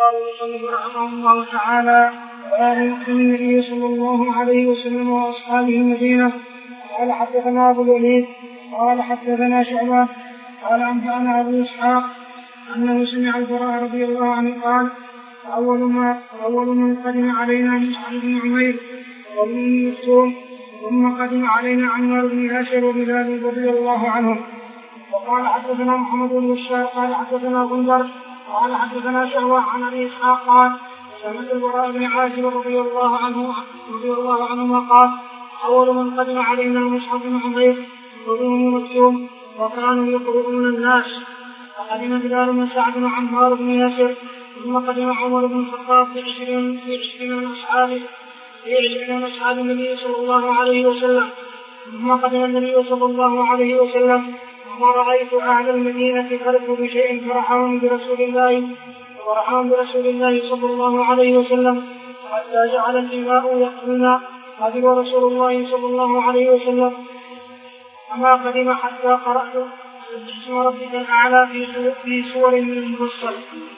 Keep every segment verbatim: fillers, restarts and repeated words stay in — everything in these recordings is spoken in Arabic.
قال المصنف رحمه الله تعالى: باب مقدم النبي صلى الله عليه وسلم واصحابه المدينه. قال حدثنا ابو الوليد قال حدثنا شعبة قال انبانا ابو اسحاق انه سمع البراء رضي الله عنه قال: اول ما اول من قدم علينا مصعب بن عمير وابن مكتوم، ثم قدم علينا عمار بن ياسر وبلال رضي الله عنهم. وقال حدثنا محمد بن بشار قال حدثنا غندر قال حدثنا شعبة عن ابي اسحاق قال: سمعت البراء بن عازب رضي الله عنه رضي الله عنهما قال: اول من قدم علينا مصعب بن عمير وابن مكتوم وكانوا يقرؤون الناس. فقدم بلال بن سعد وعمار بن ياسر، ثم قدم عمر بن الخطاب في عشرين في عشرين من اصحابه في عشرين من اصحاب النبي صلى الله عليه وسلم. ثم قدم النبي صلى الله عليه وسلم، وما رأيت أهل المدينة فرحوا بشيء فرحهم برسول الله فرحهم برسول الله صلى الله عليه وسلم، حتى جعل الدماء يقتلنا. قدم رسول الله صلى الله عليه وسلم وما قدم حتى قرأت اسم ربك الأعلى في سور من المفصل.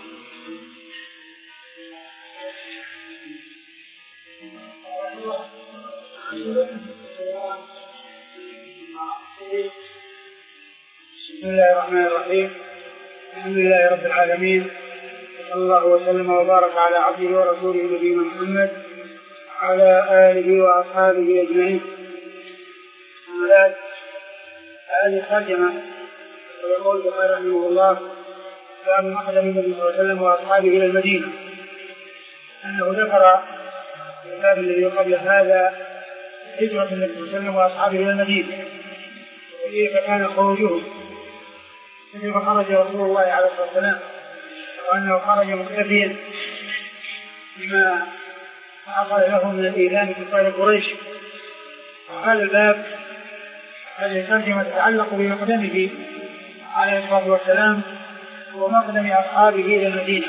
بسم الله الرحمن الرحيم. الحمد لله رب العالمين، صلى الله وسلم وبارك على عبده ورسوله نبينا محمد وعلى آله وأصحابه أجمعين. هذه الترجمة ويقول البخاري رحمه الله: باب مقدم النبي صلى الله عليه وسلم وأصحابه إلى المدينة. أنه ذكر في الباب الذي قبل هذا هجرة النبي صلى الله عليه وسلم وأصحابه إلى المدينة، وكيف كان خروجهم، كيف خرج رسول الله عليه الصلاة والسلام، وأنه خرج مكتفيا بما حصل له من الإيذان في قتال قريش. وهذا الباب هذه الترجمة تتعلق بمقدمه عليه الصلاة والسلام ومقدم أصحابه إلى المدينة.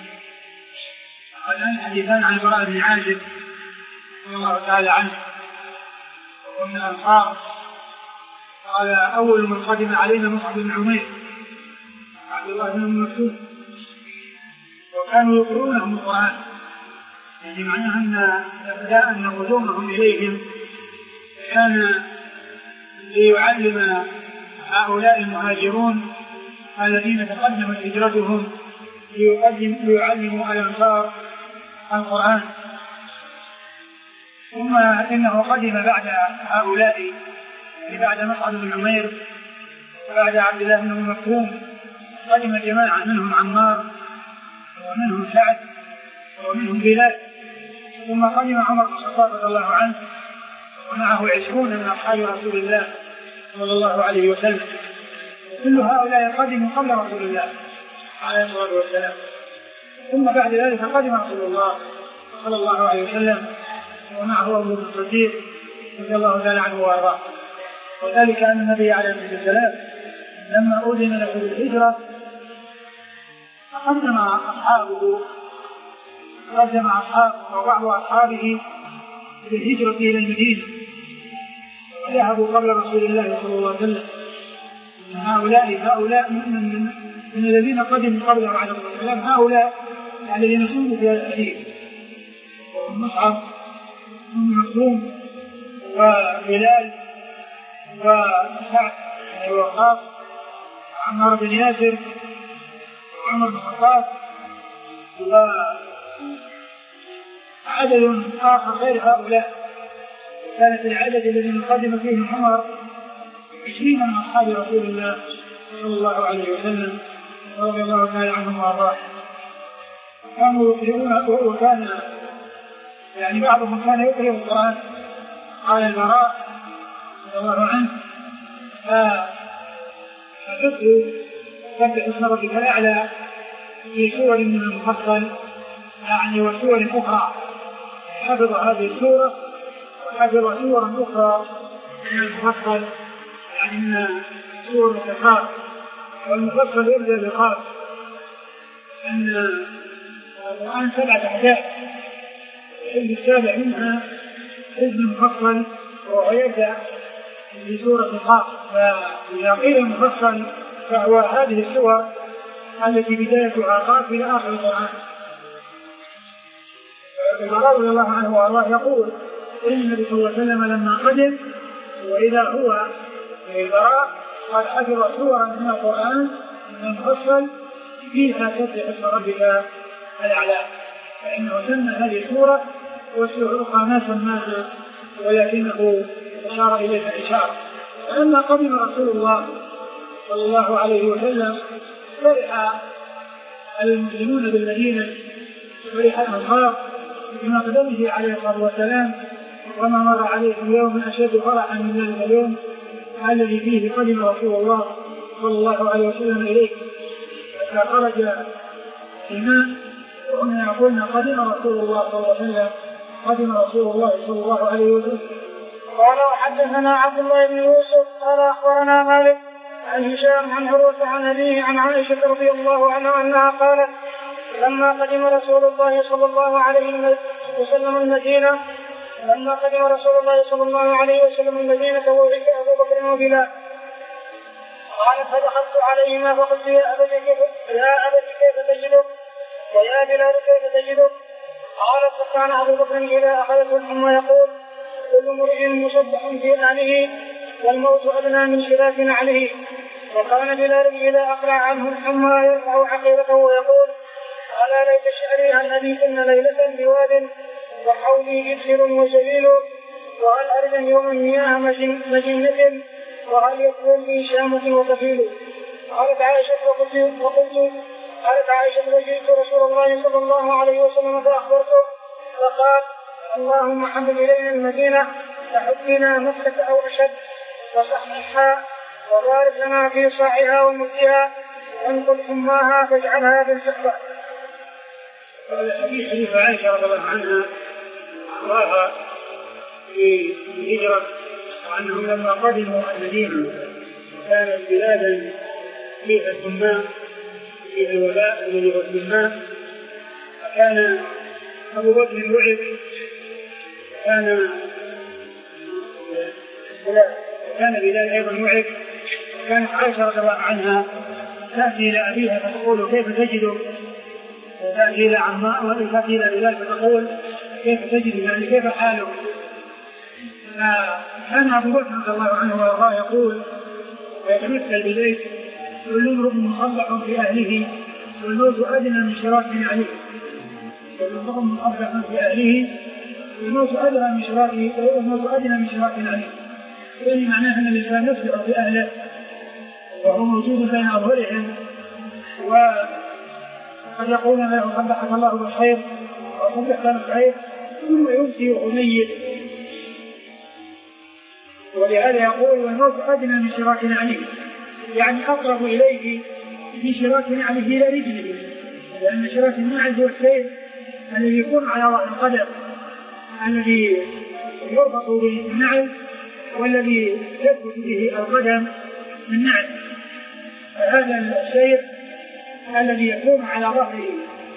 الآن حديثان عن البراء بن عازب رضي الله تعالى عنه ومن الأنصار. قال: أول من قدم علينا مصعب بن عمير عبد الله بن مكتوم، وكانوا يقرؤونهم القرآن، يعني معناها أن ابتداء أن قدومهم إليهم كان ليعلم هؤلاء المهاجرون الذين تقدمت هجرتهم ليعلموا الأنصار القرآن. ثم إنه قدم بعد هؤلاء، بعد مصعب بن عمير وبعد عبد الله بن مكتوم، قدم جماعة منهم عمار ومنهم سعد ومنهم بلال. ثم قدم عمر بن الخطاب رضي الله عنه ومعه عشرون من أصحاب رسول الله صلى الله عليه وسلم. كل هؤلاء قدموا قبل رسول الله عليه الصلاة والسلام. ثم بعد ذلك قدم رسول الله صلى الله عليه وسلم ومعه أبو بكر الصديق رضي الله تعالى عنه وأرضاه. وذلك أن النبي عليه الصلاة والسلام لما أذن له بالهجرة قدم أصحابه قدم أصحابه وبعض أصحابه بالهجرة إلى المدينة، وذهبوا قبل رسول الله صلى الله عليه وسلم. هؤلاء هؤلاء من, من, من الذين قدموا قبل عليه الصلاة والسلام، هؤلاء الذين سموا في هذا الحديث: مصعب بن مكتوم وبلال وسعد بن وقاص وعمار بن ياسر وعمر بن الخطاب وعدد آخر غير هؤلاء. كانت العدد الذي قدم فيه عمر عشرين من أصحاب رسول الله صلى الله عليه وسلم رضي الله تعالى عنهم وأرضاهم. كانوا يقرؤون، وكان يعني بعضهم كان يقرأ القرآن. قال البراء رضي الله عنه: فحفظوا سبح اسم ربك الأعلى في سور من المفصل، يعني وسور أخرى. حفظ هذه السورة وحفظ سورا أخرى من المفصل، يعني من سور الخاف، والمفصل يبدأ بالخاف. أن القرآن سبعة أحداث، الحزب السابع منها حزب مفصل وهو يبدأ بسورة الخاف. فإذا قيل المفصل فهو هذه السور التي بدايتها خاف إلى آخر القرآن، البراء رضي الله عنه وارضاه يقول ان النبي صلى الله عليه وسلم لما قدم واذا هو البراء قد حفظ سورا من القران المفصل فيها سبح اسم ربك الاعلى، فانه سمى هذه السوره والسوره الاخرى ما سماها ولكنه اشار اليها اشاره. فلما قدم رسول الله صلى الله عليه وسلم فرح المسلمون بالمدينه، فرح الانصار بمقدمه عليه الصلاه والسلام، وما مر عليه اليوم اشد فرحا من ذلك اليوم الذي فيه قدم رسول الله صلى الله عليه وسلم اليه، حتى خرج الماء وهنا يقولنا قدم رسول الله صلى الله عليه وسلم، قدم رسول الله صلى الله عليه وسلم. قال وحدثنا عبد الله بن يوسف قال اخبرنا مالك عن هشام عن عروة عن أبيه عن عائشة رضي الله عنها أنها قالت لما قدم رسول الله صلى الله عليه وسلم المدينة لما قدم رسول الله صلى الله عليه وسلم المدينة ووعد أبو بكر وبلال قالت فدخلت عليهما فقلت يا أبت كيف يا أبت كيف تجدك ويا بلال كيف تجدك؟ قالت فكان أبو بكر إذا أخذته الحمى يقول كل امرئ مصبح في أهله والموت أدنى من شراك عليه. وكان بلال إذا أقلع عنه الحمى يرفع عقيرته ويقول ألا ليت شعري هل أبيتن ليلة بواد وحولي جسر وسبيل وهل أرد يوما مياه مجنة وهل يكون لي شامة وكفيل. قالت عائشة وقلت وقلت قالت عائشة وجئت رسول الله صلى الله عليه وسلم فأخبرته فقال اللهم حبب إلينا المدينة فحبنا مكة أو أشد وصححها وبارك لنا في صاعها ومدها وانقل حماها فاجعلها بالفحبة. الحديث حديث عائشة رضي الله عنها أخبرها في الهجرة وأنهم لما قدموا المدينة كانت بلادا فيها الحمام فيها الولاء الذي هو الحمام، فكان أبو بكر وعد كان وكان بلال أيضا وعد. وكانت عائشة رضي الله عنها تأتي إلى أبيها فتقول كيف تجد، تأتي إلى عماء وتأتي إلى بلال فتقول كيف تجد يعني كيف حاله. كان أبو بكر رضي الله عنه وارضاه يقول ويتمثل ببيت كل امرؤ مصبح في أهله والموت أدنى من شراك عليه، كل امرؤ مصبح في أهله والموت أدنى من شراك والموت أدنى من شراك عليه، يعني معناه أن الإنسان يصبح في أهله وهو موجود بين أظهرهم وقد يقولون له صبحك الله بالخير أو صبحك بالخير ثم يمسي ويميت. ولهذا يقول والموت أدنى من شراك عليه، يعني أقرب إليه من شراك عليه إلى رجله، لأن شراك النعل هو السير الذي يكون على ظهر القدم الذي يربط به النعل والذي يثبت به القدم من نعل، فهذا السير الذي يكون على ظهره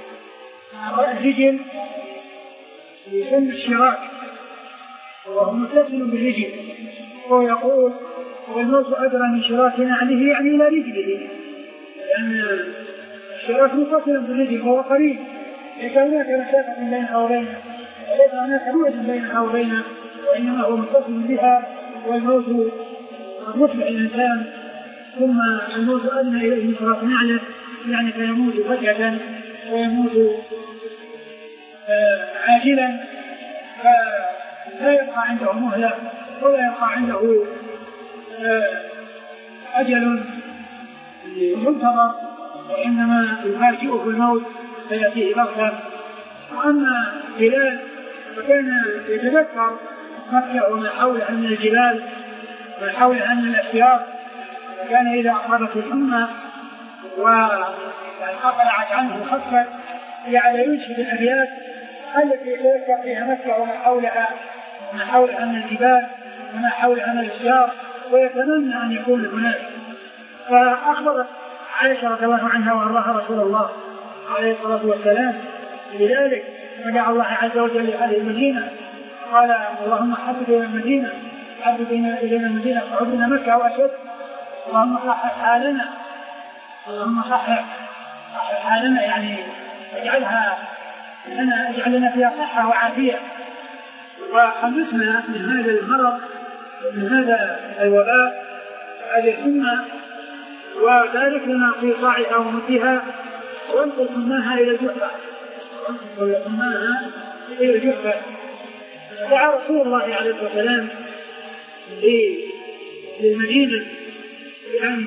الرجل يسمى الشراك وهو متصل بالرجل، وهو يقول والموت أدرى من شراك عليه يعني إلى رجله، لأن الشراك متصل بالرجل فهو قريب، ليس هناك مسافة بينها وبينه وليس هناك بعد بينها وبينه وإنما هو متصل بها. والموت مطلع الإنسان ثم الموت أدنى إليه من شراك نعله، يعني فيموت فجأة ويموت آه عاجلا فلا يبقى عنده مهلة ولا يبقى عنده آه أجل منتظر، وإنما يفاجئه الموت فيأتيه بغتة. وأما بلال فكان يتذكر مكة وما حولها من الجبال وما حولها من الأشجار، كان إذا أخذت الحمى وأقلعت عنه خفت يعني ينشد الأبيات التي يتذكر فيها مكة وما حولها وما حولها من الجبال وما حولها من الأشجار ويتمنى أن يكون هناك. فأخبرت عائشة رضي الله عنها وأرضاها رسول الله عليه الصلاة والسلام لذلك، فدعا الله عز وجل لهذه المدينة قال اللهم حبب إلى المدينة حبب إلى المدينة فعبنا مكة أو أشد، اللهم صحح حالنا اللهم صحح حالنا يعني اجعلها أنا أجعلنا فيها صحة وعافية وخلصنا من هذا المرض من هذا الوباء هذه الأمة وبارك لنا في صاعها ومدها وانقل أمها إلى الجحفة وانقل أمها إلى الجحفة. دعا رسول الله عليه الصلاة والسلام للمدينة بأن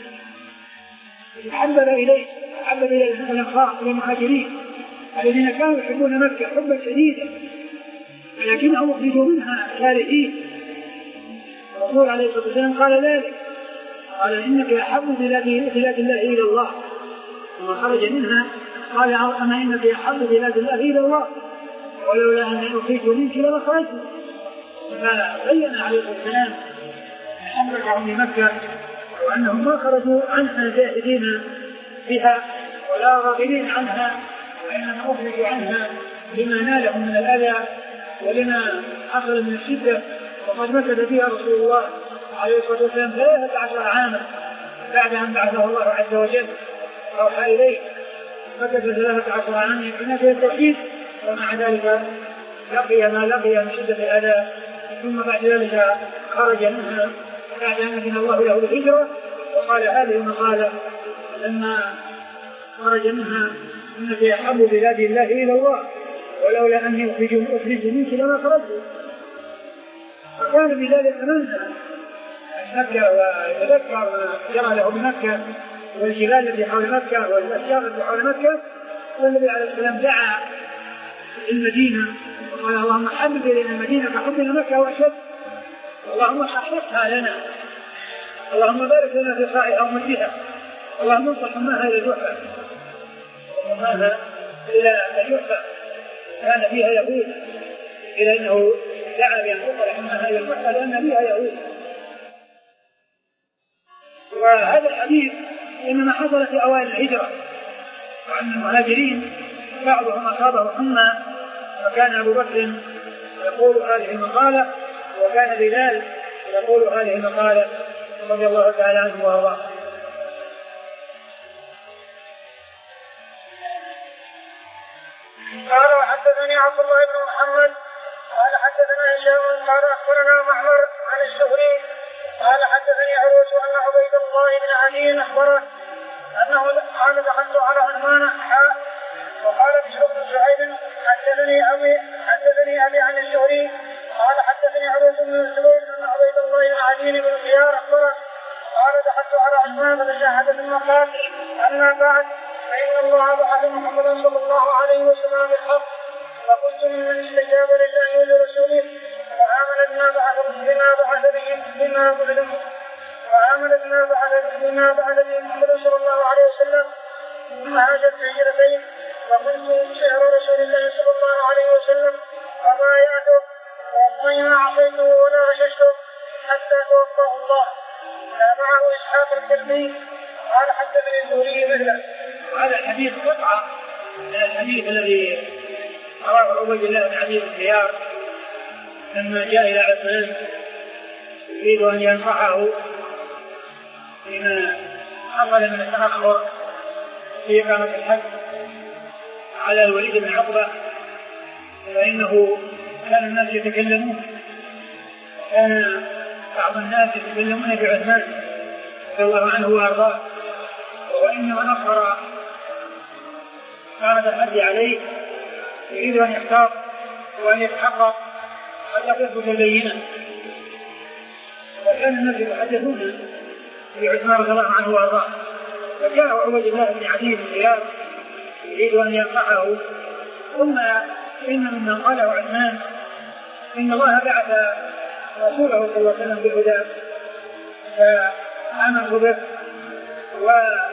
يحبب إليه يحبب إلى الأنصار إلى المهاجرين الذين كانوا يحبون مكة حبا شديدا ولكنهم أخرجوا منها كارهين. الرسول عليه الصلاة والسلام قال ذلك قال إنك أحب بلاد الله إلى الله وما خرج منها قال أما إنك أحب بلاد الله إلى الله ولولا أن أخرج منك لما خرجت. فبين عليه الصلاة والسلام محبتهم لمكة وأنهم ما خرجوا عنها زاهدين بها ولا راغبين عنها وإنما أخرجوا عنها لما نالهم من الأذى ولما حصل من الشدة. وقد مكث فيها رسول الله عليه الصلاة والسلام ثلاثة عشر عاما بعد أن بعثه الله عز وجل أوحى إليه مكث ثلاثة عشر عاما يكفينا في التوحيد ومع ذلك لقي ما لقي من شدة الأذى ثم بعد ذلك خرج منها بعد أن أذن الله له الهجرة وقال هذه المقالة لما خرج منها إنك أحب بلاد الله إلى الله ولولا أني أخرج منك لما خرجت. فكان بذلك أمنى مكة ويتذكر ما جرى له بمكة والجبال التي حول مكة والأشجار التي حول مكة. والنبي عليه السلام دعا المدينة وقال اللهم حبب إلينا المدينة كحبنا مكة وأشد اللهم حققها لنا اللهم بارك لنا في صاعها ومدها اللهم انصح أمها إلى الجحفة وأمها إلى الجحفة كان فيها يهود إلى أنه دعا بأن تصلح أمها إلى الجحفة لأن فيها يهود. وهذا الحديث إنما حصل في أوائل الهجرة وأن المهاجرين بعضهم أصابه حمى وكان أبو بكر يقول هذه المقالة وكان بلال يقول هذه المقالة رضي الله تعالى عنه وارضاه. قال وحدثني عبد الله بن محمد قال حدثنا هشام قال اخبرنا معمر عن الزهري قال حدثني عروة ان عبيد الله بن علي اخبره انه قال دخلت على عثمان حاء وقال بشر بن سعيد حدثني ابي حدثني ابي عن الزهري قال حدثني عروة بن الزبير ان عبيد الله بن علي بن خيار اخبره قال دخلت على عثمان فشاهد ثم قال اما بعد فإن الله بعث محمدا صلى الله عليه وسلم بالحق فقلت ممن استجاب لله ولرسوله وآمن بما بعث بما بعث به بما بعث وآمن بما بعث بما بعث به محمد صلى الله عليه وسلم ثم هاجرت هجرتين وقلت شعر رسول الله صلى الله عليه وسلم فبايعته والله ما عصيته ولا غششته حتى توفاه الله. تابعه إسحاق الكلبي قال حدثني الزهري مثله. وهذا الحديث قطعة من الحديث الذي رواه عبيد الله بن علي بن خيار لما جاء إلى عثمان يريد أن ينصحه فيما حصل من التأخر في إقامة الحج على الوليد بن عقبة فإنه كان الناس يتكلمون كان بعض الناس يتكلمون بعثمان رضي الله عنه وأرضاه وإنما نصر كانت الحج عليه يريد أن يختار وأن يتحقق حتى تثبت البينة. وكان الناس يتحدثون بعثمان رضي الله عنه وأرضاه فجاء عبيد الله بن علي بن خيار يريد أن ينصحه ثم إن ممن قاله عثمان إن الله بعث رسوله صلى الله عليه وسلم بالهدى فآمنوا به وما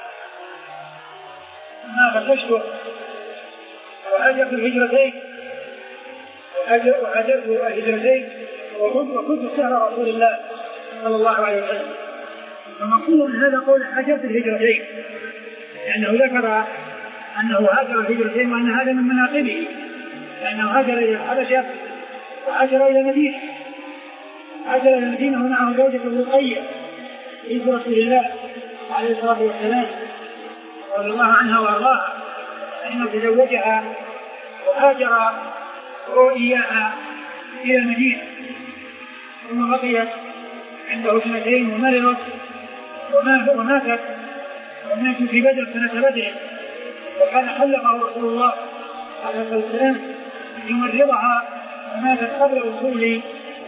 غششته وهاجرت الهجرتين وهاجرت الهجرتين وكنت سهر رسول الله صلى الله عليه وسلم. فمقصود من هذا قول هاجرت الهجرتين لأنه ذكر أنه هاجر الهجرتين وأن هذا من مناقبه لأنه هاجر إلى الحبشة وهاجر إلى المدينة هاجر إلى المدينة ومعه زوجته رقية بنت رسول الله عليه الصلاة والسلام رضي الله عنها وأرضاها فإنه تزوجها وهاجر إياها إلى المدينة، ثم بقيت عنده سنتين ومرضت وماتت وماتوا في بدر سنة بدر، وكان خلقه رسول الله عليه الصلاة والسلام يمرضها وماتت قبل وصول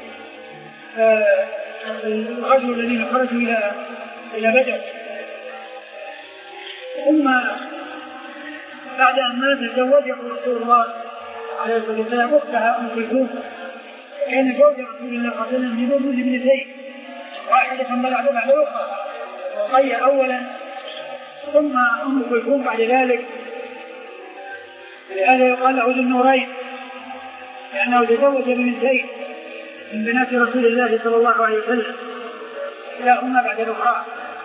الغزو الذين خرجوا إلى إلى بدر. ثم بعد أن مات زوجه رسول الله عليه الصلاة والسلام أختها أم كلثوم، كان زوج رسول الله صلى الله عليه وسلم بدون ابنتين، واحدة بعد بعد الأخرى، رقية أولا ثم أم كلثوم بعد ذلك. لهذا يقال له ذو النورين، لأنه تزوج ببنتين من بنات رسول الله صلى الله عليه وسلم كلاهما بعد الأخرى.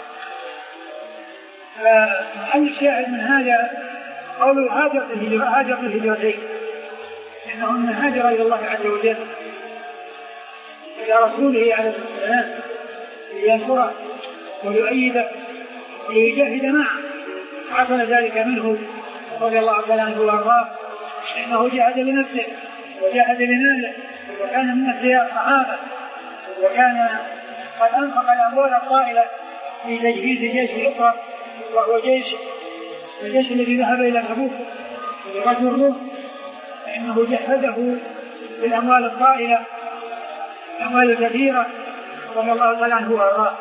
فمحل الشاهد من هذا قوله هاجر الهجرة، هاجر الهجرتين، لأنهن هاجر إلى الله عز وجل إلى رسوله عليه الصلاة والسلام لينصره ويؤيده ويجاهد معه، حصل ذلك منه رضي الله تعالى عنه وارضاه، انه جاهد بنفسه وجاهد بماله، وكان من اثرياء الصحابه، وكان قد انفق الاموال الطائله في تجهيز جيش الاسره، وهو جيش الجيش الذي ذهب الى تبوك لغزو الروم، فانه جهزه بالاموال الطائله الاموال الكثيره رضي الله تعالى عنه وارضاه.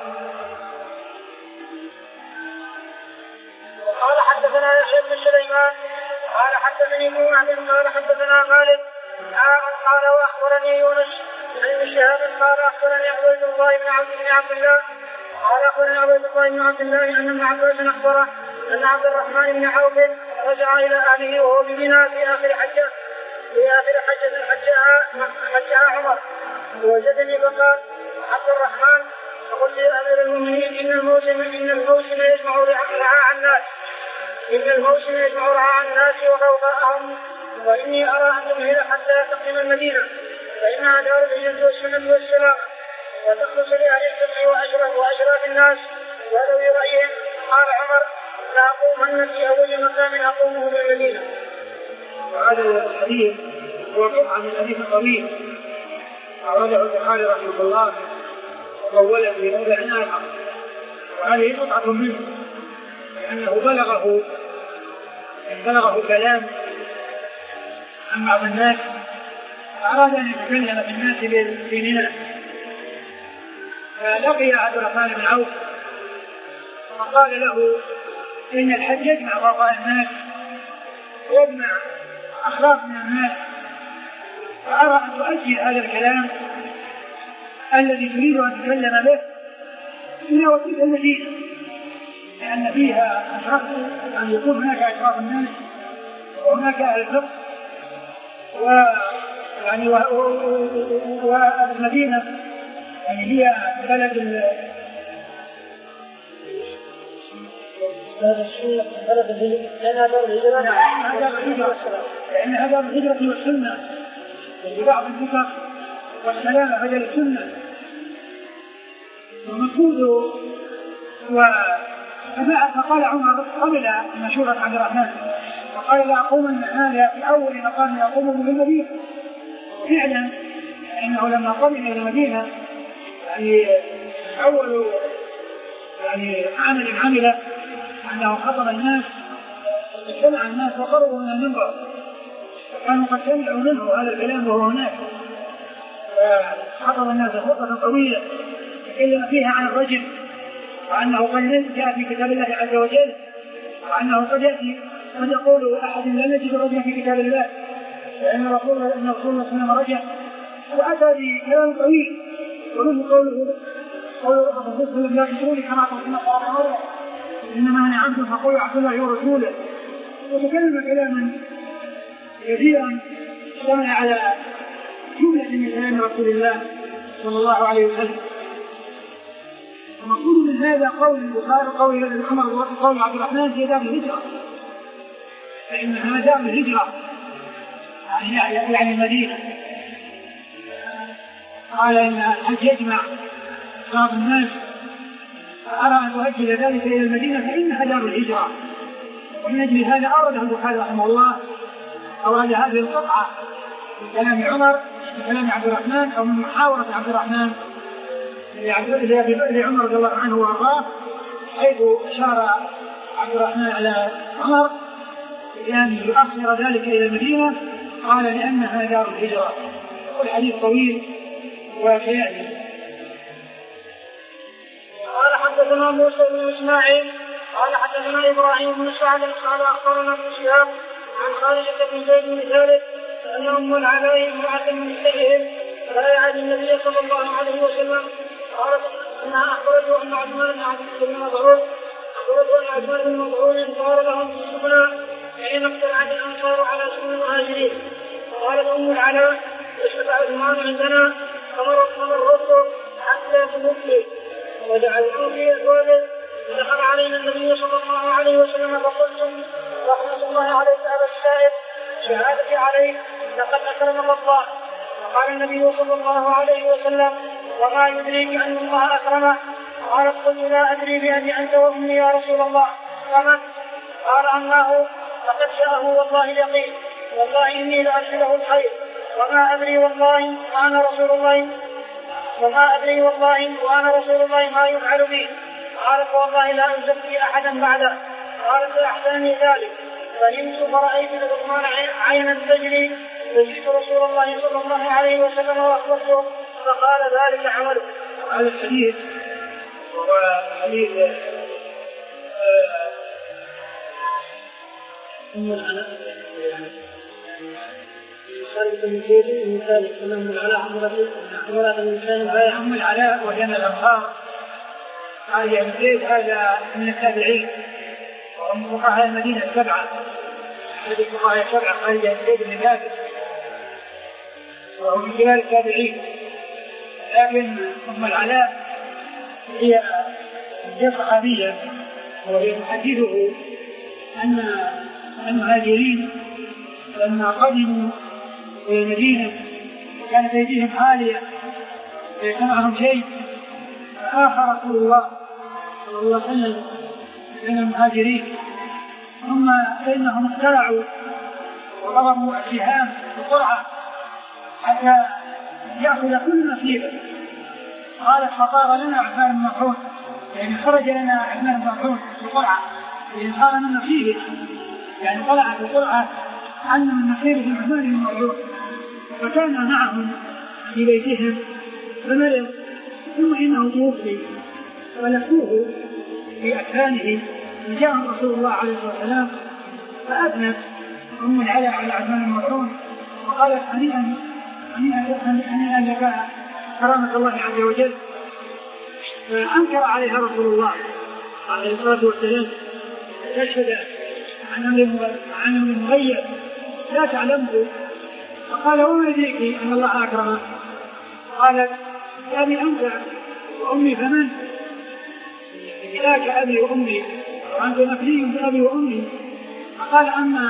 قال حدثنا يحيى بن سليمان قال حدثني ابن وهب قال حدثنا مالك قال واخبرني يونس بن شهاب قال اخبرني عبد الله بن عبد بن عبد الله قال اخبرني عبد الله بن عبد الله ان ابن عباس اخبره ان عبد الرحمن بن عوف رجع الى اهله وهو بمنى في اخر حجه في اخر حجه حجها حجها عمر، ووجدني فقال عبد الرحمن فقلت يا امير المؤمنين ان الموسم ان الموسم يجمع رعاع الناس إن الموسم يجمع رعاع الناس وغوغاءهم، وإني أرى أن تمهل حتى تقدم المدينة فإنها دار الهجرة والسنة والسلام، وتخلص لأهل السمع وأشراف وأشراف الناس وذوي رأيهم. قال عمر لأقومن في أول مقام أقومه بالمدينة. وهذا الحديث هو قطعة من حديث طويل أورده البخاري رحمه الله وطوله في موضع آخر، وهذه قطعة منه لأنه بلغه بلغه كلام عن بعض الناس فأراد أن يتكلم في الناس بديننا، فلقي عبد الرحمن بن عوف فقال له إن الحج يجمع غوغاء الناس ويجمع أخلاق من الناس، فأرى أن تؤجل هذا الكلام الذي تريد أن تتكلم به إلى وقت المدينة، لأن فيها أشراف أن يكون هناك أشراف الناس وهناك أهل الفقه ويعني والمدينة يعني هي بلد بلد الهجرة، لأن هذا الهجرة والسنة وبعض الفقه والسلامة بدل السنة ومفروض. فقال عمر قبل مشورة عبد الرحمن وقال لا أقومن هذا في أول مقام أقومه بالمدينة. فعلا إنه لما قام إلى المدينة يعني أول يعني عمل عمله أنه خطب الناس واجتمع الناس وقربوا من المنبر، كانوا قد سمعوا منه هذا الكلام وهو هناك، فخطب الناس خطبة طويلة تكلم فيها عن الرجل وأنه قد جاء في كتاب الله عز وجل، وأنه قد يأتي قد يقول أحد لا نجد رجلا في كتاب الله، لأن رسول الله صلى الله عليه وسلم رجع، وأتى بكلام طويل ومنه قوله قوله الرسول لا تقولي كما قلنا قال إنما أنا عبد فقول عبد الله ورسوله، وتكلم كلاما كثيرا اشتمل على جملة من كلام رسول الله صلى الله عليه وسلم. ومقصود من هذا قول البخاري قول ابن عمر وقول عبد الرحمن في دار الهجرة، فإنها دار الهجرة يعني المدينة. قال إن الحج يجمع بعض الناس، فأرى أن أؤجل ذلك إلى المدينة فإنها دار الهجرة، ومن أجل هذا أورده البخاري رحمه الله أراد هذه القطعة من كلام عمر من كلام عبد الرحمن أو من محاورة عبد الرحمن لعمر رضي الله عنه وأرضاه، حيث أشار عبد الرحمن على عمر بأن يؤخر ذلك إلى المدينة، قال لأنها دار الهجرة. والحديث طويل وسيأتي. قال حدثنا موسى بن إسماعيل قال حدثنا إبراهيم بن سعد قال أخبرنا ابن شهاب عن خالد بن زيد بن ثابت أن أم العلاء امرأة من نسائهم بايعت النبي صلى الله عليه وسلم، قالت أنها أخبرته أن عثمان بن عبد بن مسعود أخبرته أن عثمان بن مسعود قال لهم في السكنى حين اقتلعت الأنصار على سكن المهاجرين، قالت أم العلاء اشتكى عثمان عندنا فمررت حتى تموتني وجعلته في أزواجه، فدخل علينا النبي صلى الله عليه وسلم فقلتم رحمة الله عليك أبا السائب شهادتي عليك لقد أكرمك الله. فقال النبي صلى الله عليه وسلم وما يدريك أن الله أكرمه؟ قالت قلت لا أدري بأبي أنت وأمي يا رسول الله أكرمك؟ قال أنه لقد جاءه والله اليقين والله إني لأرسله الخير وما أدري والله وأنا رسول الله وما أدري والله وأنا رسول الله ما يفعل بي. قالت والله لا أزكي أحدا بعده. قالت فأحسنني ذلك فنمت فرأيت لقمان عينا تجري فجئت رسول الله صلى الله عليه وسلم وأخبرته فقال ذلك عمله. هذا الحديث وهو حديث أم العلاء خالد بن زيد بن ثابت أن أم العلاء امرأة من كان بايع أم العلاء وجنى الأنصار هذا بن زيد هذا من التابعين وهم فقهاء المدينة السبعة، الذي فقهاء السبعة خالد بن زيد بن ثابت وهو من خلال التابعين. لكن أم العلاء هي هي صحابية وهي تحدثه أن المهاجرين لما قدموا إلى المدينة كانت أيديهم عالية ليس معهم شيء، فآخى رسول الله صلى الله عليه وسلم من المهاجرين، ثم فإنهم اخترعوا وضربوا السهام بسرعة حتى يأخذ كل نصيبه. قالت فطار لنا عثمان بن مسعود، يعني خرج لنا عثمان بن مسعود بسرعة يعني صار من نصيبه، يعني طلع بسرعة أن من نصيبه عثمان بن مسعود، فكان معهم في بيتهم فمرض ثم إنه توفي ولفوه في أكفانه فجاء رسول الله عليه الصلاة والسلام فأثنت أم العلاء على عثمان بن مسعود وقالت هنيئا هنيئا لك كرامة الله عز وجل. فأنكر عليها رسول الله عليه الصلاة والسلام تشهد عن أمر مغيب لا تعلمه، فقال وما يدريك أن الله أكرمه؟ قالت أبي أنت وأمي فمن؟ ذاك أبي وأمي وأنت مكلي بأبي وأمي. فقال أما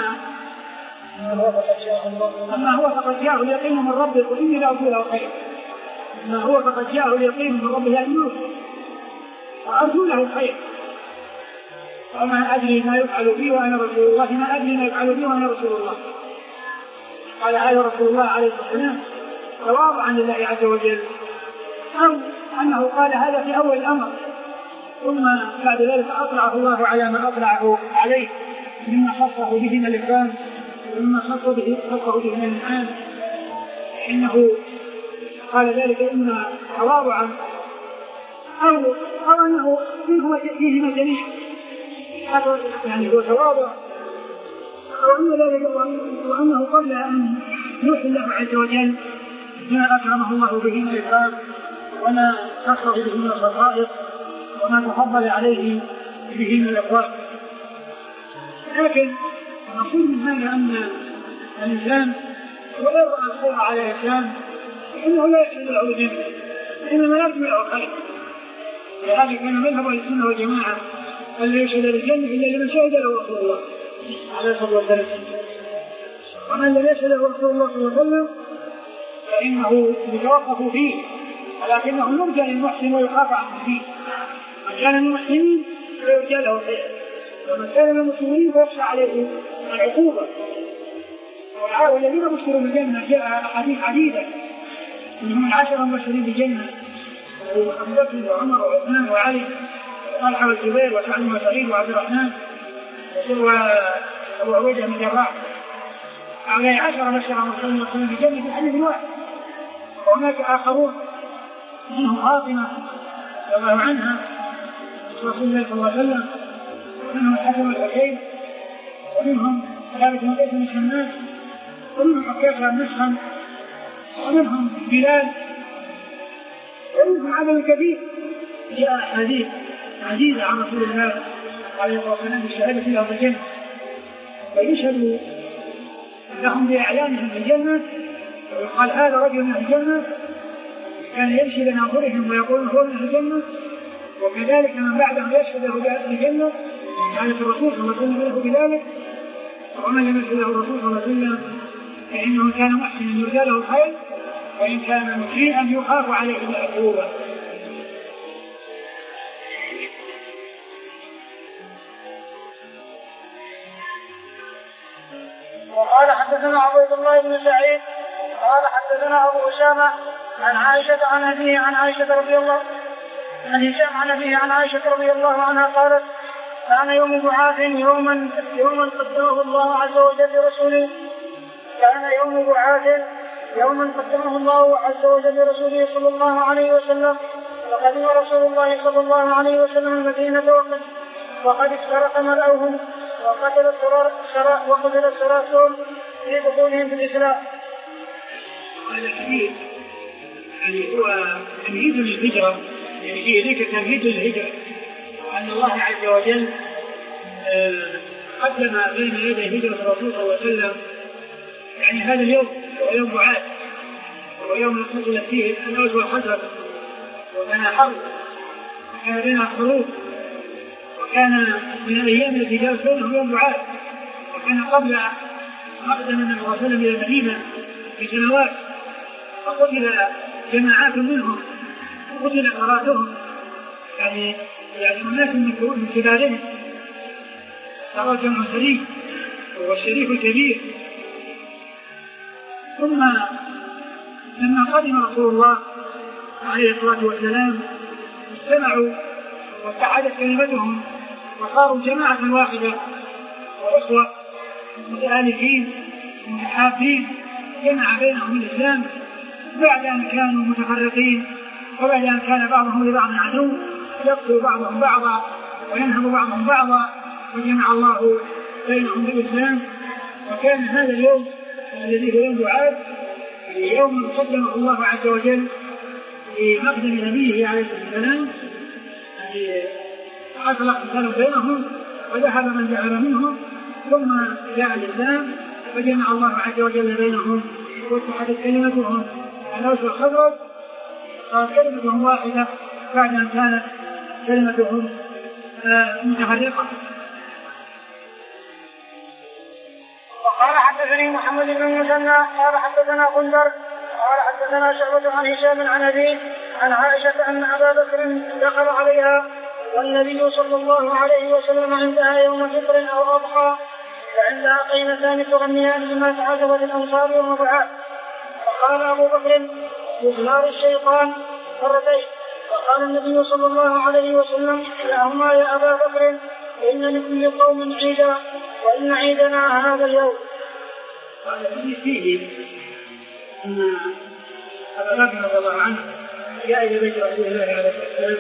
أما هو فقد جاءه اليقين من ربه وإني لا أرجو له خير، أما هو فقد جاءه اليقين من ربه أن وأرجو له الخير، وما أدري ما يفعل بي وأنا رسول الله ما أدري ما يفعل بي وأنا رسول الله. قال هذا رسول الله عليه الصلاة والسلام تواضعا لله عز وجل، أو أنه قال هذا في أول الأمر ثم بعد ذلك أطلعه الله على ما أطلعه عليه مما خصه به من الإكرام ومما خصه به خصه به من الإنعام، إنه قال ذلك إما تواضعا أو أو أنه فيهما جميعا، يعني هو تواضع أو أن ذلك وأنه قبل أن يوحي الله عز وجل ما أكرمه الله به من الإكرام وما خصه به من الخصائص وما تفضل عليه به من الأقوال. لكن نقول من هذا أن الإنسان ولو رأى الخير على الإنسان فإنه لا يحمل له الجنة إنما يحمل له الخير. لهذا كان مذهب السنة والجماعة أن لا يشهد للجنة إلا لمن شهد له رسول الله عليه الصلاة والسلام، ومن لم يشهد له رسول الله صلى الله عليه وسلم فإنه يتوقف فيه، ولكنه يرجى للمحسن ويخاف عنه فيه. من كان من المحسنين فيرجى له خير، ومن كان من المسلمين فيخشى عليه العقوبة. والذين بشروا بالجنة جاء أحاديث عديدة منهم العشرة المبشرين بالجنة أبو بكر وعمر وعثمان وعلي وطلحة والزبير وسعد بن سعيد وعبد الرحمن وأبو عبيدة بن الجراح. هؤلاء عشرة مبشرين بالجنة في حديث واحد. وهناك آخرون منهم فاطمة رضي الله عنها رسول الله صلى الله عليه وسلم، ومنهم الحسن والحسين، ومنهم ثابت بن قيس بن شماس، ومنهم عكاشة بن مسخن، ومنهم بلال، ومنهم عدد كثير. جاء أحاديث عديدة عن رسول الله عليه الصلاة والسلام بالشهادة في أرض الجنة، ويشهد لهم بإعلانهم في الجنة، ويقال هذا رجل من الجنة كان يمشي بناظرهم ويقول هو من الجنة. وكذلك من بعدهم يشهد له بأهل الجنة يعني الرسول صلى الله عليه وسلم له بذلك. ومن لم يشهد له الرسول صلى الله عليه وسلم فإنه كان محسنا يرجى له الخير، وإن كان مسيئا يخاف عليه العقوبة. وقال حدثنا عبيد الله بن سعيد قال حدثنا أبو أسامة عن عائشة عن أبيه عن عائشة رضي الله عن هشام عن أبيه عن عائشة رضي الله عنها قالت كان يوم بعاث يوما يوما قدمه الله عز وجل لرسوله كان يوم بعاث يوما قدمه الله عز وجل لرسوله صلى الله عليه وسلم، فقدم رسول الله صلى الله عليه وسلم المدينة وقد وقد افترق ملأهم وقتل وقتل السراسون في دخولهم في الإسلام. هذا الحديث يعني هو تمهيد للهجرة، يعني فيه ذكر تمهيد للهجرة، وأن الله عز وجل قدم بين يدي هجرة الرسول صلى الله عليه وسلم يعني هذا اليوم هو يوم بعاث، وهو يوم اقتتل فيه الأوس والخزرج، وكان حرب وكان بينها حروب، وكان من الأيام التي جاءت بينهم يوم بعاث، وكان قبل مقدم النبي صلى الله عليه وسلم إلى المدينة بسنوات، فقتل جماعات منهم وقتل قراتهم يعني يعني الناس من كبارهم، صار جمع شريف والشريف الكبير. ثم لما قدم رسول الله عليه الصلاة والسلام اجتمعوا واتحدت كلمتهم وصاروا جماعة واحدة وأخوة متآلفين متحابين، جمع بينهم الإسلام بعد أن كانوا متفرقين، وبعد أن كان بعضهم لبعض عدو يقتل بعضهم بعضا وينهب بعضهم بعضا، وجمع الله بينهم بالإسلام. وكان هذا اليوم الذي هو يوم بعاث يوم قدمه الله عز وجل لمقدم نبيه عليه الصلاة والسلام، حصل اقتتال بينهم وذهب من ذهب منهم، ثم جاء الإسلام وجمع الله عز وجل بينهم واتحدت كلمتهم الأوس والخزرج، صارت كلمتهم واحدة بعد أن كانت كلمتهم متفرقة. وقال حدثني محمد بن المثنى قال حدثنا غندر قال حدثنا شعبة عن هشام عن أبيه عن عائشة أن أبا بكر دخل عليها والنبي صلى الله عليه وسلم عندها يوم فطر أو أضحى، وعندها قيمتان تغنيان لما تعجبت الأنصار يوم بعاث. فقال أبو بكر بغلار الشيطان مرتين، وقال النبي صلى الله عليه وسلم لهما يا أبا بكر إن لكل قوم عيدا وإن عيدنا هذا اليوم. قال فيه أن أبا بكر رضي الله عنه جاء إلى بيت رسول الله عليه الصلاة والسلام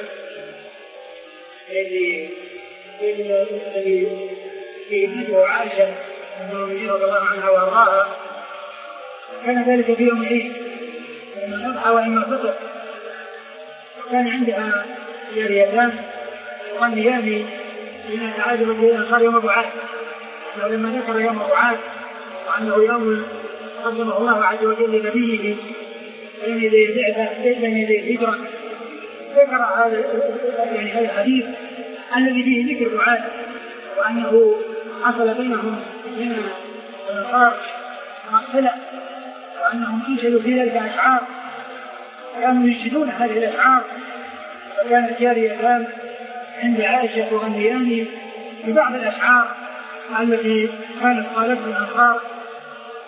الذي في ابنته عائشة رضي الله عنها وأرضاها، كان ذلك في يوم العيد لما أضحى وإما فطر، وكان عندها جاريتان يغنيان لما تعاجب الأنصار يوم بعاث. ولما ذكر يوم بعاث وأنه يوم قدمه الله عز وجل لنبيه بين يدي البعثة بين يدي الهجرة، ذكر هذا يعني هذا الحديث الذي فيه ذكر بعاث، وأنه حصل بينهم من الأنصار مقتلة، وأنهم انشدوا في ذلك أشعار، كانوا ينشدون هذه الأشعار. فكانت جاريتان عند عائشة تغنيان ببعض الأشعار التي كانت قالتها الأنصار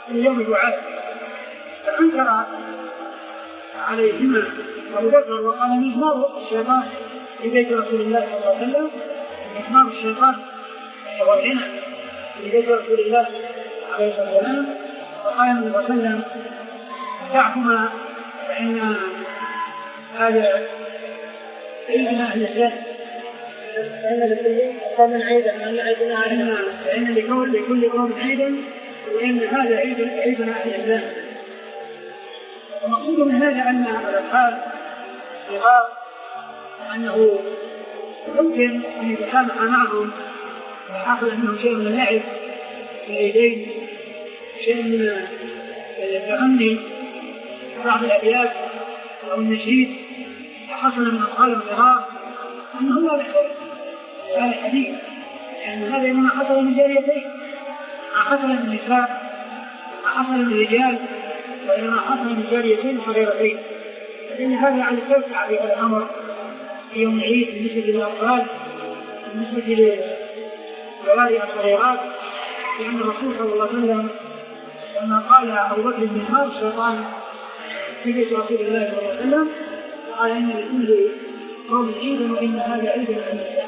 في يوم الوعاء، فأنكر عليهما أبو بكر وقال مزمار الشيطان في بيت رسول الله صلى الله عليه وسلم، مزمار الشيطان وغيرنا في بيت رسول الله عليه الصلاة والسلام. وقال النبي صلى الله عليه وسلم دعكما فإن هذا عيدنا أهل الجنة، فإن لكل قوم عيدا فإن لكل قوم عيدا وإن هذا عيد عيدنا أهل الجنة. المقصود من هذا أن الأطفال صغار أنه يمكن أن يتسامح معهم وحصل منهم شيء من اللعب في اليدين، شيء من التغني بعض الأبيات أو النشيد، وحصل من أطفال الصغار أنه لا يحصل هذا الحديث، لأن يعني هذا إنما حصل من جاريتين، ما حصل من النساء، ما حصل من الرجال، وإنما حصل من جاريتين صغيرتين. فإن هذا على توسع في الأمر في يوم العيد بالنسبة للأطفال، بالنسبة للجواري الصغيرات، لأن الرسول صلى الله عليه وسلم لما قال أبو بكر بن هار الشيطان في بيت رسول الله صلى الله عليه وسلم قال إن لكل قوم عيدا وإن هذا عيد الأنبياء.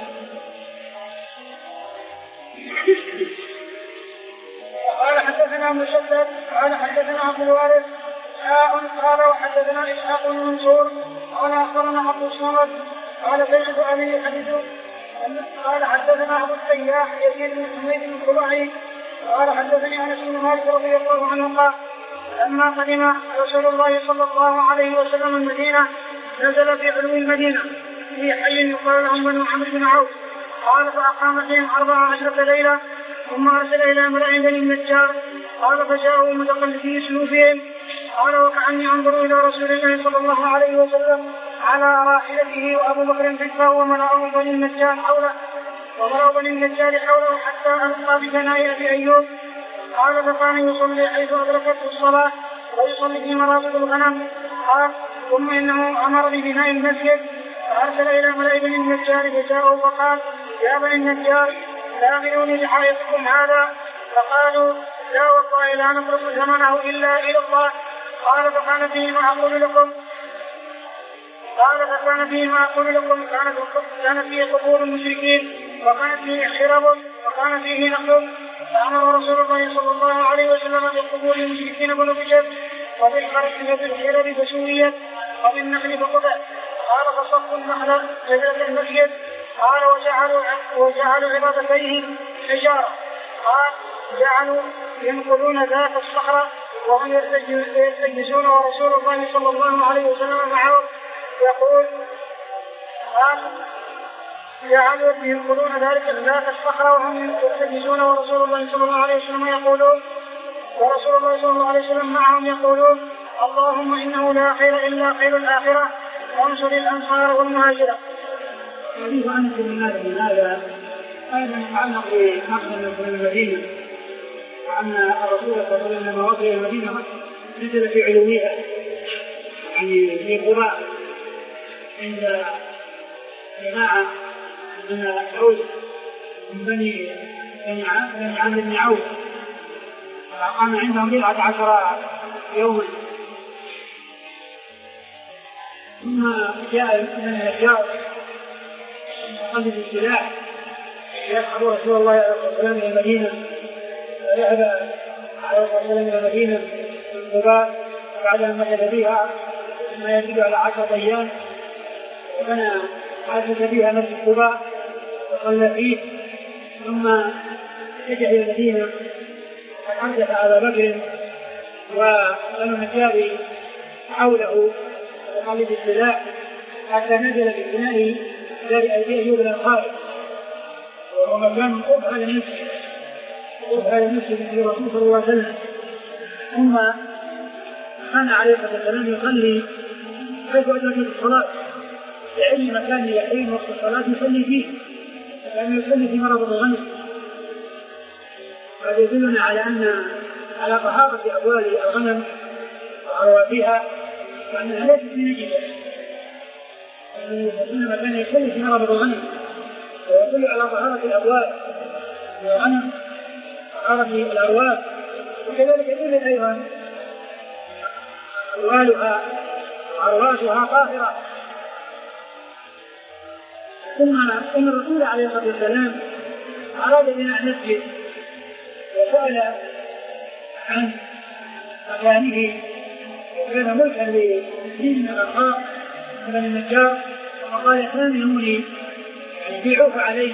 قال حدثنا مسدد قال حدثنا عبد الوارث قال وحدثنا إسحاق بن منصور قال أخبرنا عبد الصمد قال سيد أبي يحدث قال حدثنا أبو السياح يزيد بن حميد الخلعي قال حدثني أنس بن مالك رضي الله عنه قال لما قدم رسول الله صلى الله عليه وسلم المدينة نزل في علو المدينة في حي يقال لهم بنو عمرو بن عوف، قال فأقام فيهم أربع عشرة ليلة ثم أرسل إلى امرأ بني النجار قال فجاءوا متقلدي سيوفهم قال وكأني أنظر إلى رسول الله صلى الله عليه وسلم على راحلته وأبو بكر فتفه وملأه بني النجار حوله وملأ بني النجار حوله حتى ألقى بثنايا أبي أيوب قال فكان يصلي حيث أدركته الصلاة ويصلي في مرابط الغنم قال ثم إنه أمر ببناء المسجد فأرسل إلى ملأ بني النجار فجاءوا فقال يا بني النجار داخلوني بحائطكم هذا، فقالوا لا والله لا نترك ثمنه إلا إلى الله. قال فكان فيه ما أقول لكم قال فكان فيه ما أقول لكم كان فيه قبور المشركين وكانت فيه حرب وكان فيه نخل، فأمر رسول الله صلى الله عليه وسلم بقبور المشركين بنو بجر وبالحرب فسويت وبالنخل فقطع. قال فصفوا النخل جبلة المسجد قال وجعلوا وجعلوا عبادتيه حجارة قال جعلوا ينقلون ذات الصخرة وهم يرتجزون ورسول الله صلى الله عليه وسلم معه يقول قال جعلوا ينقلون ذلك ذات الصخرة وهم يرتجزون ورسول الله صلى الله عليه وسلم يقولون ورسول الله صلى الله عليه وسلم معهم يقولون اللهم إنه لا خير إلا خير الآخرة وانصر الأنصار والمهاجرة. حديث أنس بن مالك من هذا أيضا يتعلق بمقدم من المدينة، وأن الرسول صلى الله عليه وسلم لما وصل إلى المدينة نزل في علويها يعني في قباء عند جماعة من العوز من بني بني عمرو بن عوف، فأقام عندهم بضعة عشر يوما، ثم جاء من النجار مقلد السلاح يسحب رسول الله عليه الصلاة والسلام إلى المدينة، فذهب عليه الصلاة والسلام إلى المدينة من قباء بعد أن مكث فيها ما يزيد على عشرة أيام، وبنى عاشت فيها مسجد قباء وصلى فيه، ثم اتجه إلى المدينة فحدث أبا بكر وبنو النجار حوله مقلد السلاح حتى نزل في بناء دار أبي أيوب الأنصاري، وهو مكان قرب هذا المسجد قرب هذا المسجد في رسول صلى الله عليه وسلم. ثم كان عليه الصلاة والسلام يصلي حيث أدركت الصلاة، لأي مكان يحين وقت الصلاة يصلي فيه، كان يصلي في مرض الغنم. هذا يدلنا على أن على طهارة أبوال الغنم وعرواتها، وأنها ليست بنجسة، إنما كان يصلي في مرض الغنم، ويدل على طهارة الأبوال والغنم، طهارة الأرواح وكذلك الإبل أيضا أموالها وأرواتها طاهرة. ثم إن الرسول عليه الصلاة والسلام أراد بناء مسجد وسأل عن مكانه، وكان ملكا للدين من الأنصار من النجار، وقال ثامنوني يعني بيعوه عليه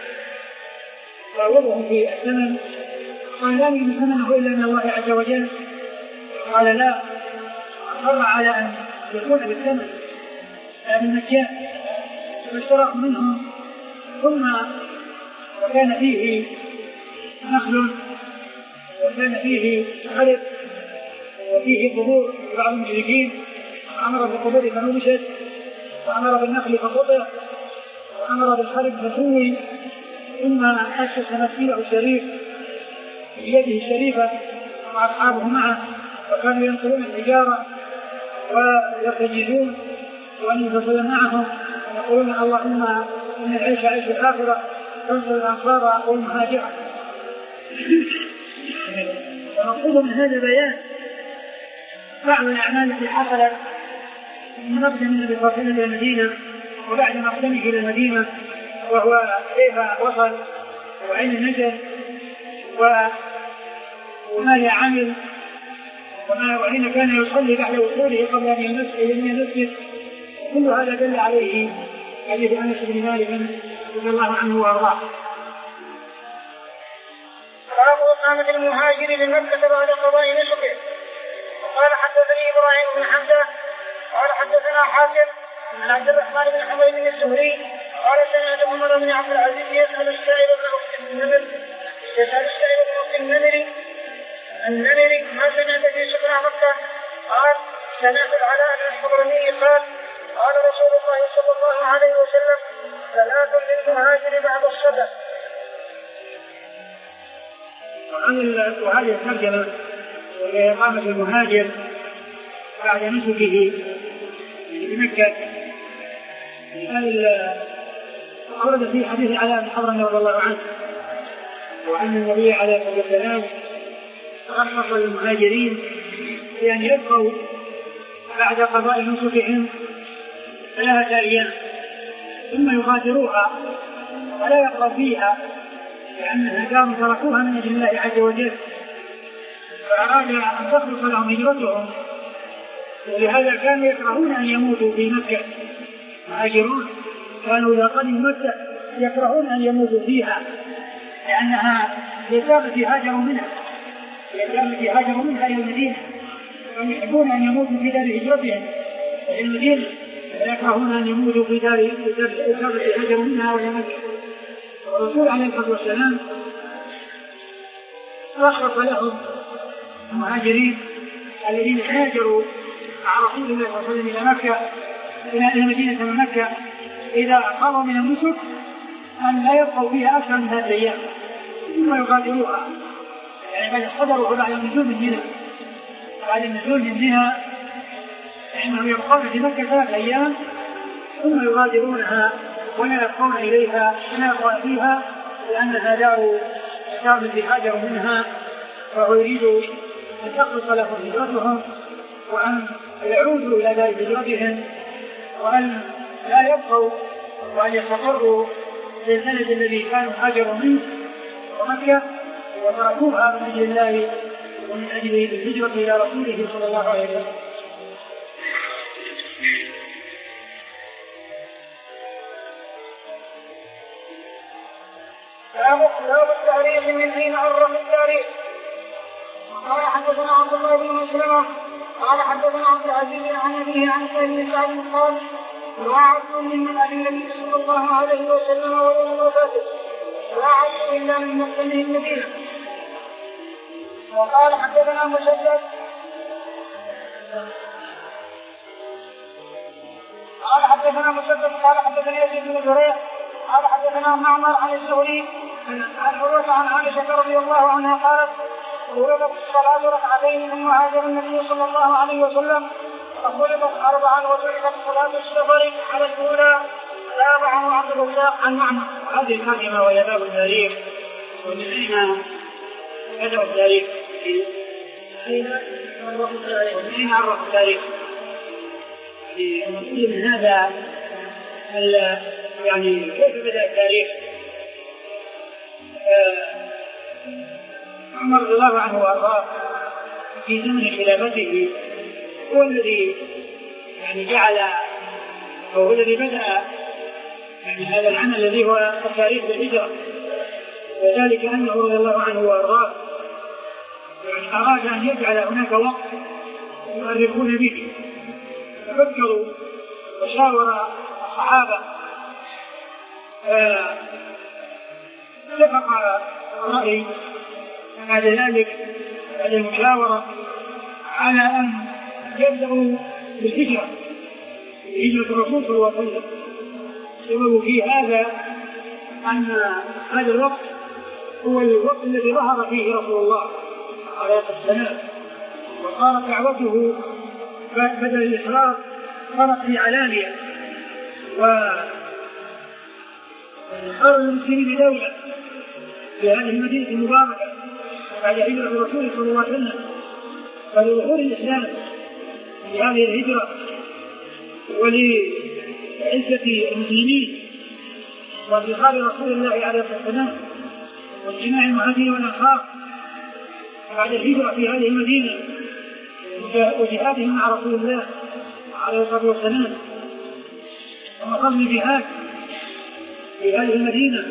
وعوضهم في الثمن. قال لا يمكن ثمنه إلا من الله عز وجل. قال لا، أصر على أن يكون بالثمن لا بالمجان، فاشتراه منهم. ثم وكان فيه نخل وكان فيه خلق وفيه قبور بعض المشركين، فأمر بالقبور فنبشت، وأمر بالنخل فقطع، وأمر بالخلق فسوي. ثم أسس مسجده الشريف بيده الشريفة وأصحابه معه، وكانوا ينقلون الحجارة ويرتجزون وينفصلون معهم ويقولون اللهم إن العيش عيش الآخرة تنصر الأنصار والمهاجرة. ونقول من هذا بيان بعض الأعمال التي حصلت من مقدم النبي صلى الله عليه وسلم إلى المدينة وبعد مقدمه إلى المدينة، وهو كيف وصل وأين نزل وماذا عمل وأين كان يصلي بعد وصوله قبل أن يبني المسجد. كل هذا دل عليه حديث أنس بن مالك رضي الله عنه وأرضاه. باب إقامة المهاجر لمكة بعد قضاء نسكه. قال حدثني إبراهيم بن حمزة قال حدثنا حاتم عن عبد الرحمن بن حميد الزهري قال سمعت عمر بن عبد العزيز يسأل السائل بن أخت النمر يسأل السائل بن أخت النمر النمر ما سمعت في سكنى مكة؟ قال سمعت العلاء بن الحضرمي قال قال رسول الله صلى الله عليه وسلم ثلاث للمهاجر بعد الصدق. وهذه الترجمة وهي إقامة المهاجر بعد نسكه في مكة. ورد في حديث العلاء بن الحضرمي رضي الله عنه وأن النبي عليه الصلاة والسلام رخص للمهاجرين بأن يبقوا بعد قضاء نسكهم ثلاثة أيام ثم يغادروها ولا يقضوا فيها، لأنها كانوا تركوها من أجل الله عز وجل، فأراد أن تخلص لهم هجرتهم. ولهذا كانوا يكرهون أن يموتوا في مكة. مهاجرون كانوا إذا قدموا مكة يكرهون أن يموتوا فيها، لأنها لثابت هاجروا منها لثابت هاجروا منها إلى المدينة، كانوا يحبون أن يموتوا في دار هجرتهم في المدينة، ويكرهون أن يموتوا في دار لثابت هاجروا منها وهي مكة. والرسول عليه الصلاة والسلام رخص لهم المهاجرين الذين هاجروا مع رسول الله صلى الله عليه وسلم إلى مكة إلى مدينة من مكة إذا قاموا من النسك أن لا يبقوا فيها أكثر من هذه الأيام ثم يغادروها، يعني بعد حضروا بعد النزول من منى بعد النزول من منى فإنهم يبقون في مكة ثلاث أيام ثم يغادرونها ولا يبقون إليها ولا يبقون فيها، لأنها دار كامل هاجروا منها، فهو يريد أن تخلص لهم هجرتهم وأن يعودوا إلى دار هجرتهم وأن لا يبقوا وأن يستقروا في البلد الذي كانوا هاجروا منه ومكة وتركوها من أجل الله ومن أجل الهجرة إلى رسوله صلى الله عليه وسلم. باب التاريخ من حين عرف التاريخ. قال حدثنا عبد الله بن مسلمة قال حدثنا عبد العزيز عن أبيه عن سعيد بن سعد قال وعدت من أبي النبي صلى الله عليه وسلم ويوم وفاته وعدت إلا من مسلمه المدينة. وقال حدثنا مسدد قال حدثنا مسدد قال حدثني يزيد بن زريع قال حدثنا معمر عن الزهري عن عروة عن عائشة رضي الله عنها قالت ولدت الصلاة ركعتين ثم هاجر النبي صلى الله عليه وسلم فخلقت أربعا وجعلت صلاة السفر على الأولى. تابعه عبد الرزاق عن معمر. هذه الترجمة وهي باب التاريخ ومن أين بدأ التاريخ في حين عرف التاريخ المسؤول من هذا يعني كيف بدأ التاريخ. عمر رضي الله عنه وارضاه في زمن خلافته هو الذي يعني جعل هو الذي بدأ يعني هذا العمل الذي هو التاريخ بالهجرة، وذلك أنه رضي الله عنه وارضاه يعني أراد أن يجعل هناك وقت يؤرخون به، ففكروا وشاور الصحابة اتفق الرأي بعد ذلك بعد المشاورة على أن يبدأوا بالهجرة هجرة الرسول صلى الله عليه وسلم. سبب في هذا أن هذا الوقت هو الوقت الذي ظهر فيه رسول الله عليه الصلاة والسلام، وصارت دعوته بدل الإسراف صارت في علانية، وصار المسلمين دولة في هذه المدينة المباركة بعد هجرة الرسول صلى الله عليه وسلم. فلظهور الإسلام في هذه الهجرة ولعزة المسلمين وانتصار رسول الله عليه الصلاة والسلام واجتماع المهاجرين والأنصار بعد الهجرة في هذه المدينة وجهادهم مع رسول الله عليه الصلاة والسلام ومقام الجهاد في هذه المدينة،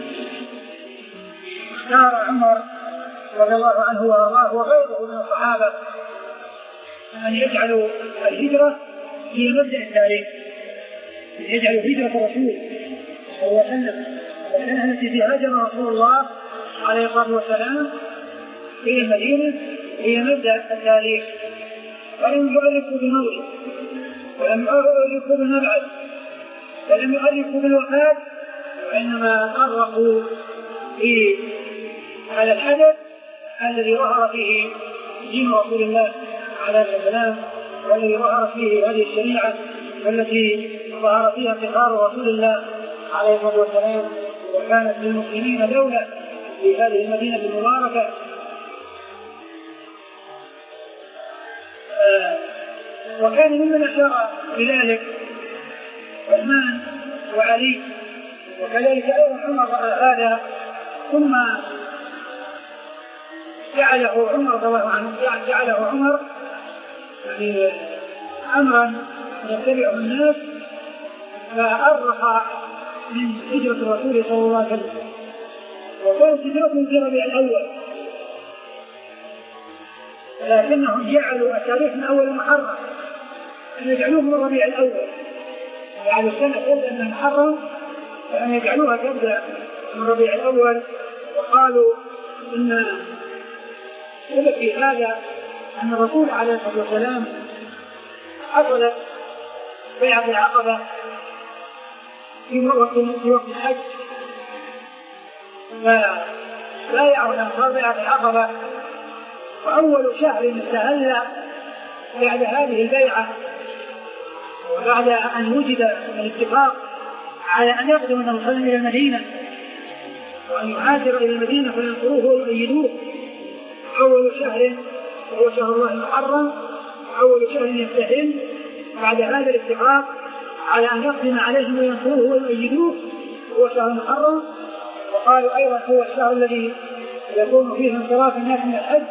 اختار عمر رضي الله عنه وارضاه وغيره من الصحابة أن يجعلوا الهجرة هي مبدأ التاريخ، أن يجعلوا هجرة الرسول صلى الله عليه وسلم والسنة التي فيها هاجر رسول الله عليه الصلاة والسلام في المدينة هي مبدأ التاريخ. ولم يؤرخوا بمولد ولم يؤرخوا بالمبعث ولم يؤرخوا بالوفاة، وإنما أرخوا في هذا الحدث الذي ظهر فيه دين رسول الله عليه الصلاة والسلام والذي ظهر فيه هذه الشريعة والتي ظهر فيها انتصار رسول الله عليه الصلاة والسلام، وكانت للمسلمين دولة في هذه المدينة المباركة. آه وكان ممن أشار بذلك عثمان وعلي، وكذلك أيضا عمر رأى هذا ثم جعله عمر رضي الله عنه جعله عمر يعني أمرا يتبعه الناس، فأرخى من هجرة الرسول صلى الله عليه وسلم، وكانت هجرته في ربيع الأول، لكنهم جعلوا التاريخ من أول محرم أن يجعلوه من ربيع الأول، يعني السنة تبدأ من محرم فأن يجعلوها تبدأ من ربيع الأول. وقالوا إن سبب في هذا أن الرسول عليه الصلاة والسلام حصلت بيعة العقبة في وقت في وقت الحج، فبايعوا الأنصار بيعة العقبة، وأول شهر استهل بعد هذه البيعة وبعد أن وجد الاتفاق على أن يقدم النبي صلى الله عليه وسلم إلى المدينة وأن يهاجر إلى المدينة فينصروه ويؤيدوه، أول شهر وهو شهر الله المحرم، أول شهر يستهل بعد هذا الاتفاق على أن يقدم عليهم وينصروه ويؤيدوه هو شهر المحرم. وقالوا أيضا هو الشهر الذي يكون فيه انصراف الناس من الحج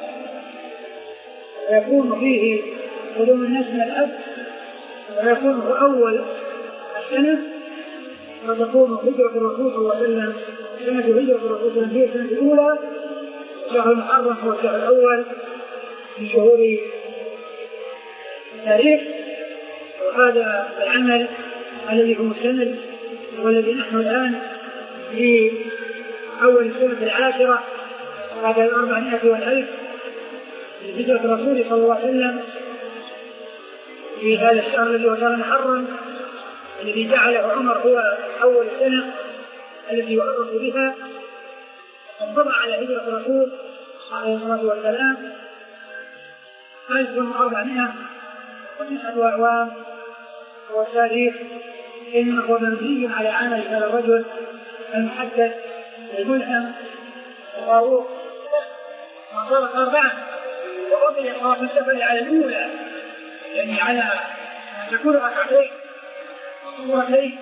ويكون فيه قدوم الناس من الحج، ويكون هو أول السنة، فتكون هجرة الرسول صلى الله عليه وسلم سنة هجرة الرسول صلى الله عليه وسلم هي السنة الأولى، شهر المحرم هو الشهر الأول من شهور التاريخ. وهذا العمل الذي هو مستمر والذي نحن الآن في أول السنة العاشرة بعد الأربعمائة والألف من هجرة الرسول صلى الله عليه وسلم في هذا الشهر الذي هو شهر المحرم الذي جعله عمر هو أول سنة التي يعرف بها انطبع على هجرة الرسول عليه الصلاة والسلام ألف وأربعمائة وتسعة أعوام. والتاريخ إنه هو مبني على عمل هذا الرجل المحدث الملهم الفاروق، وصارت أربعة وأطلق طواف السفر على الأولى يعني على أن تكون ركعتين وصورتين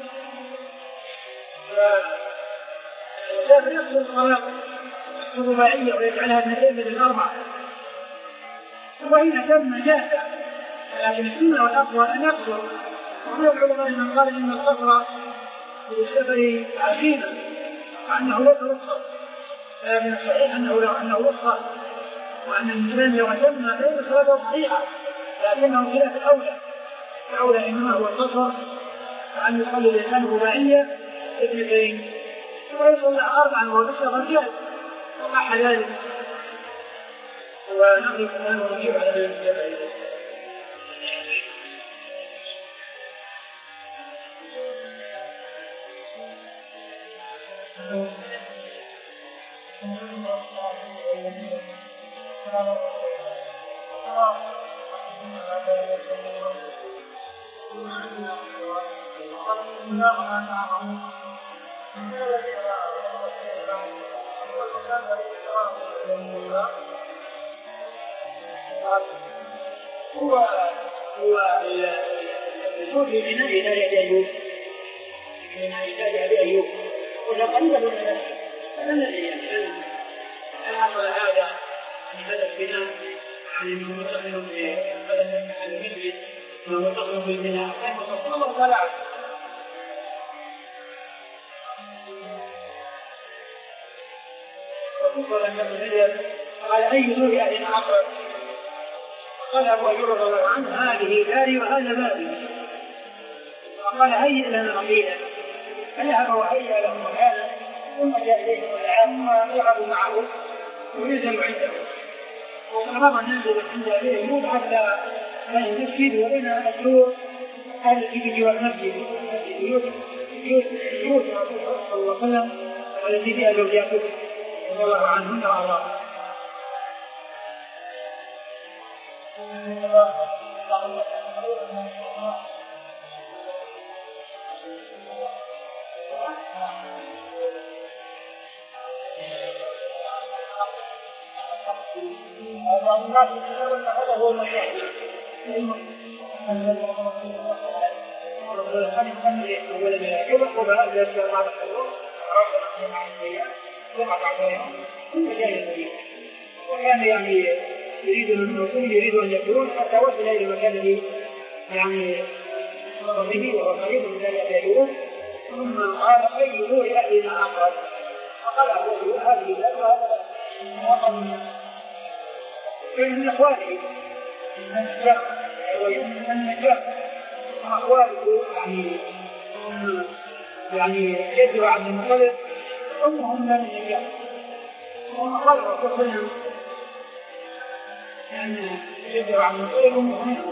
فالسافر يقصد الصلاة الرباعية ويجعلها اثنتين من الأربع وإن تم جاهز لكن السنة والأقوى أن يقصر ومن العلماء من قال إن القصر في السفر عزيمة وأنه ليس رخصة لكن الصحيح أنه لو أنه رخصة وأن الإنسان لو أتم فإن صلاته صحيحة لكنه خلاف الأولى الأولى إنما هو القصر وأن يصلي الإنسان رباعية اثنتين ويصلي أربعا وهو بالسفر جاهز وصح ذلك ونقف الآن ونجيب على ذلك. هو هو الوصول في بناء هداية أيوب من هداية أيوب وتقريبا من الذي هل حصل هذا من هذا البناء عن المتصل بالمسجد ومتصل بالبناء كيف الله تعالى وقال النبي قال أي نور أهل أقرب قال أبو أيوب رضي الله عنه هذه داري وهذا بابي وقال هيئ لنا رقيلا فذهب وهيئ له مكانا ثم جاء إليه والعام ويلعب معه وينزل عنده وقرب ننزل عند أبي أيوب حتى بين المسجد وبين الدور التي بجوار المسجد بيوت بيوت بيوت صلى الله عليه وسلم والتي فيها زوجاته رضي الله عنهن وأرضاهن. هذا هو المشاهد وكان يعني يريد الوصول يريد أن يكون حتى وصل إلى المكان الذي يعني مر به وهو قريب من ذلك يدور ثم قال أي نور أهلنا أقرب فقال أبو هذه الأرض وطن من إخوانه من الشر ومن النجاح وأخواته يعني يعني يجب عن المطلق أمهم من النجاح وأخواته وصلهم يعني يجب عن المطلق أمهم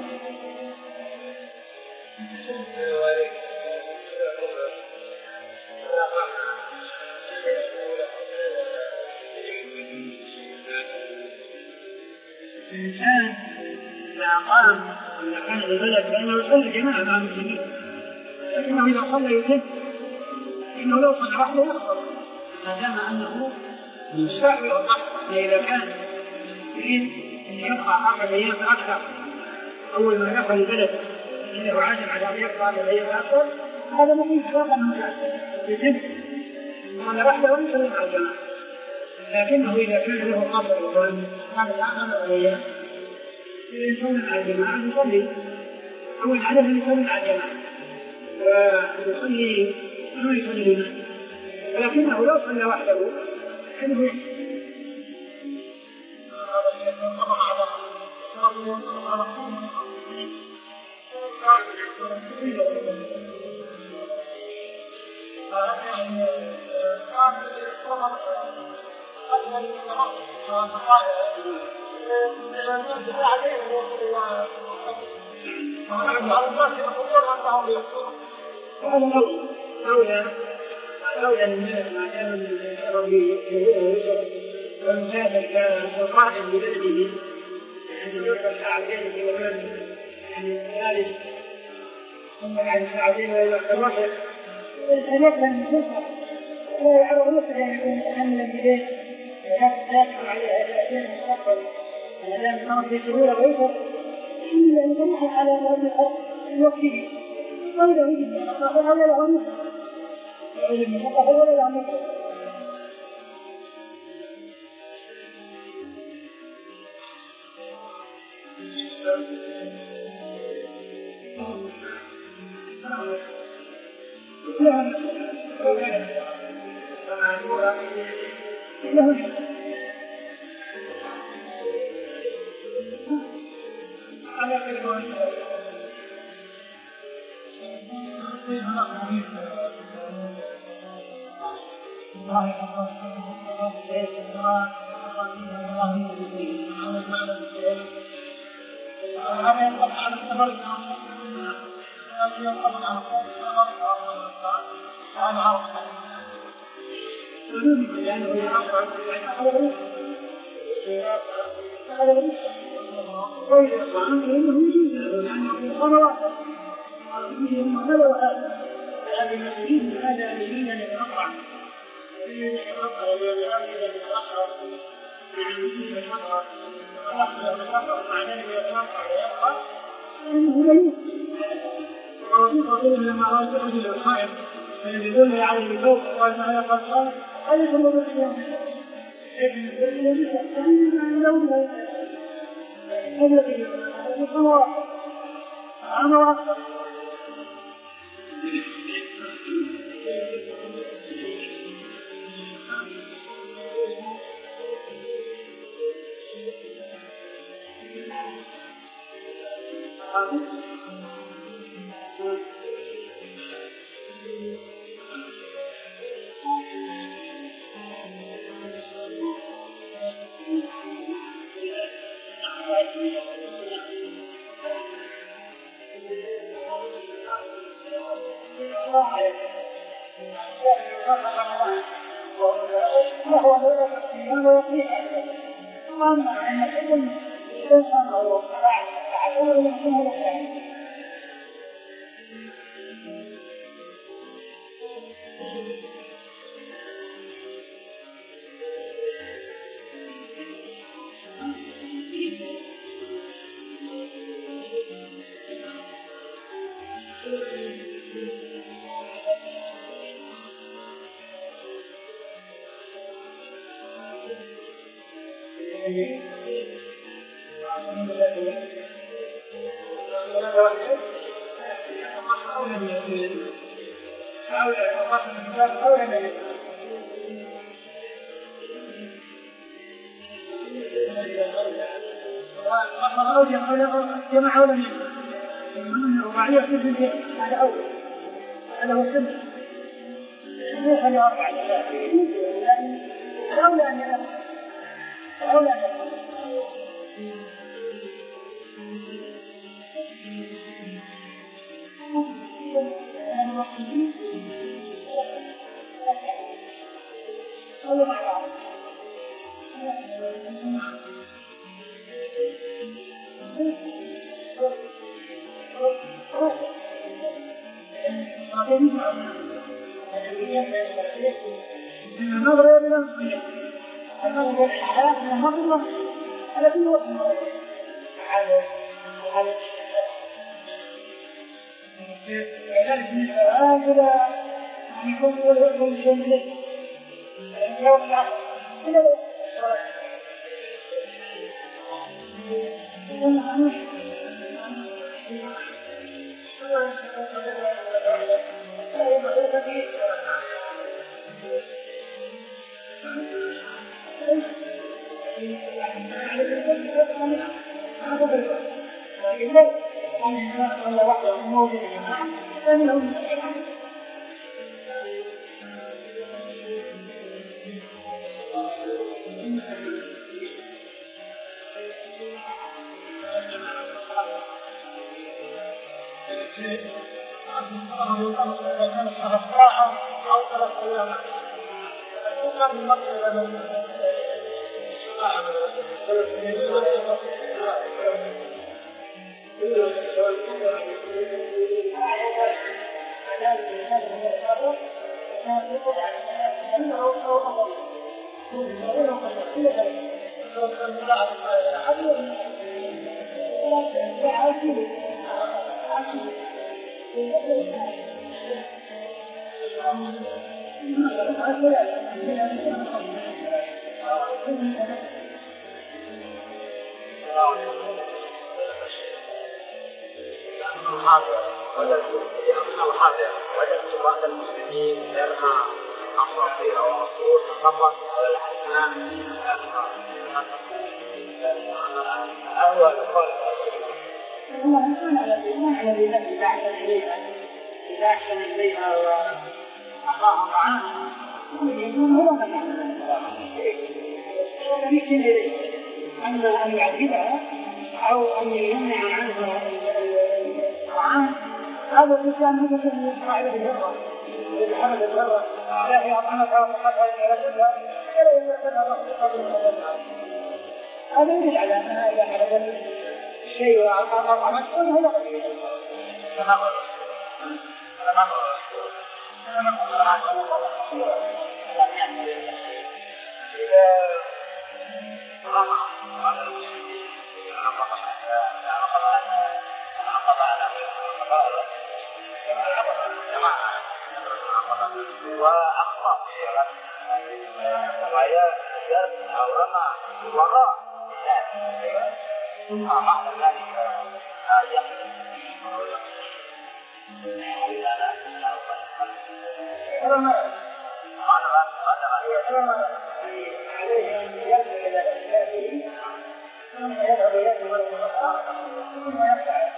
الإنسان إذا قام إذا كان البلد لأنه يصلي جماعة مع المسلمين لكنه إذا صلى يتم إنه لو صلى وحده يخطر ما دام أنه مستعمل الضغط إذا كان يريد أن يبقى أربع أيام أكثر أول ما دخل البلد إنه عازم على أن يبقى أربع أيام أكثر هذا ممكن يتوقع من يتم صلى وحده ويصلي مع الجماعة لكنه إذا كان له قصر وقال هذا الأعمال الأولياء يصلي مع الجماعة يصلي أول عليه أن يصلي مع الجماعة ويصلي أو يصلي لنا ولكنه لو صلى وحده كانه وهذا أولى أولى الناس ما كان من ربي والمسافر كان قائم ببلده يعني يرفع ساعتين وكان يعني ثالث ثم بعد ساعتين وإلى الرفع الحديث لم يكن ولا يعرف نفسه أن يكون متحملا بذلك وكان داخل عليه هذه المستقبل لأن كانت في سبيل غيره إلا أن يروح على هذه الأرض يوكيه غير وجد فهو لا يعمل فهو لا يعمل يدل على الوجوب وما يقصر هذا هو الإسلام. جمع حول ومعنيه في هذا أول هذا هو السنة ليس لأربعة أولى أن يأخذ أولى أن يأخذ النظر إلى النفس النظر الحياة من المرضى على كل وقت على على ذلك من هذا يكون يكون شيء يوم العصر إلى الحاضر وجدت بعض المسلمين يرمى أصابع وعصور فقط أول قول والله ما على ما على ذلك إذا أحسن إليها إذا أحسن إليها وأعطاها طعام يقول هو مثلا يمكن إليه أما أن يعذبها أو أن يمنع عنها الطعام هذا الإنسان مثل إسرائيل بالهرة بحمد الهرة لا هي أطعمتها وفقدها إلى جسدها ولا يمكنها رفضها بالمدى هذا يدل على أنها إذا حدثت الشيء وأعطاها طعمته هو لا قبيل تناقض تناقض إذا رمى على المسلمين عقب على وأخطأ ويا درس أو رمى وراء ثم بعد ذلك يحدث رمى عليه أن يذهب إلى أسبابه ثم يذهب يده والمخاط ثم يرجع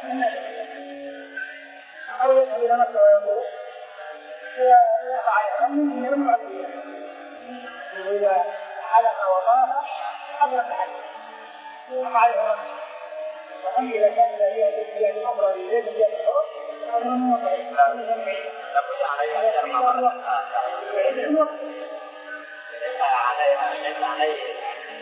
أو يذهب إلى مكة ويقول يقع من يوم إذا حلق وطاف حضر الحج وقع العرس وأما إذا كان هي في الأمر ليس في الحرم هذا من وقع الإسلام لابد عليها أن يرمى عليها ليس عليه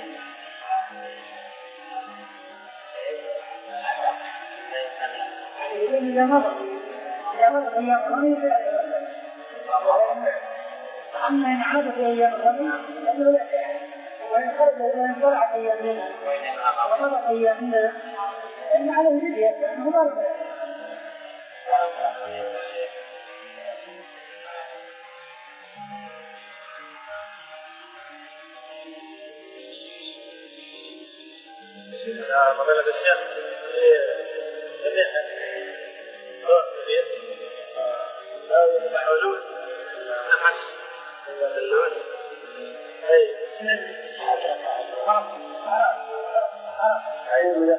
إذا مضى إذا مضى أيام الغني أما إن عادت أيام الغني فإنه لا شيء وإن خرج وإن طلعت أيامنا ومضت أيامنا فإن عليه فدية لأنه ضرب فضيلة الشيخ جميع روح البيت لا يتحولون نحس بالناس أي أيوة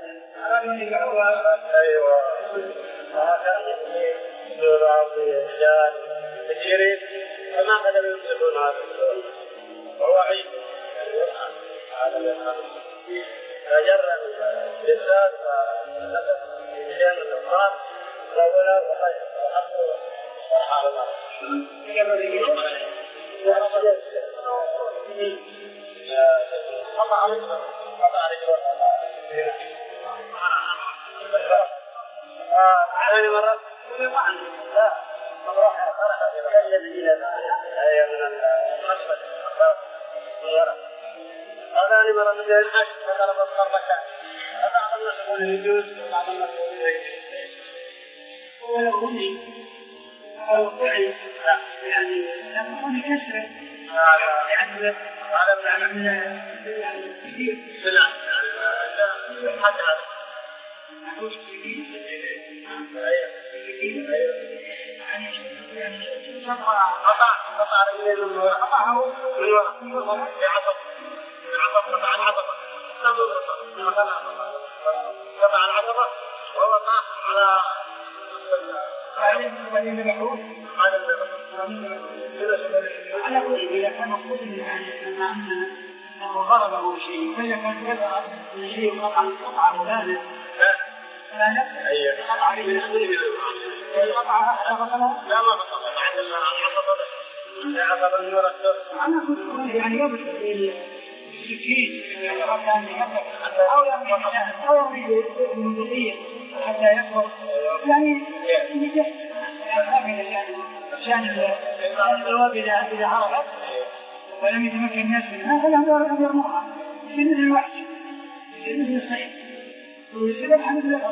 أيوة هذا سورة عظيمة رجال كثيرين فما قدروا يمسكون هذا السورة وهو عيد هذا الإنسان فجرد بالذات فنسب بجانب الأخرى ولا وخير وحقه صرح على الله قطع رجله قطع رجله ثاني مرة لا مروحة خرجت يتكلم إلى هي من المسجد هذا مرة من الحج فضرب الضربتان فبعض الناس يقول يجوز وبعض الناس يقول لا يجوز ولو غني أو ضعيف يعني لما غني كسر يعني هذا من كثير لا حتى معروف كثير قطع قطع رجلين من وراء قطعه من وراء من وراء بعصب عصب قطع العصبة قطع العصبة ووقع على على كل إذا كان مقصود أن أنه ضربه شيء فإذا كان كذا شيء قطع قطعه ثالث فلا نفس قطع عليه قطعها مثلا لا ما قطع عند العصبة لا عصبة من وراء أنا كنت يعني يبدأ بالسكين أو أو يريد المنطقية حتى يكبر يعني يجب عشان الجواب إذا عرفت ولم يتمكن الناس منها فلا يرموها من الوحش من الصحيح ويصير الحمد لله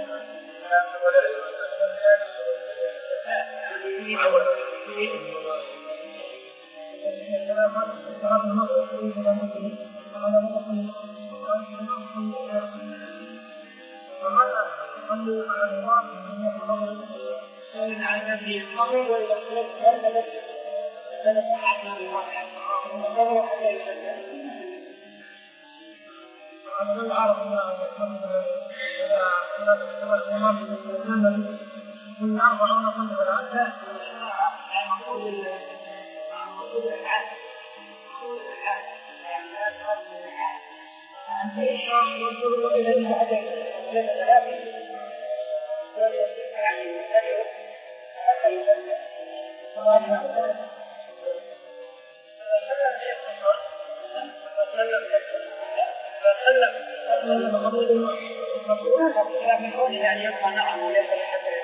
يعني يبقى نعم وليس حتى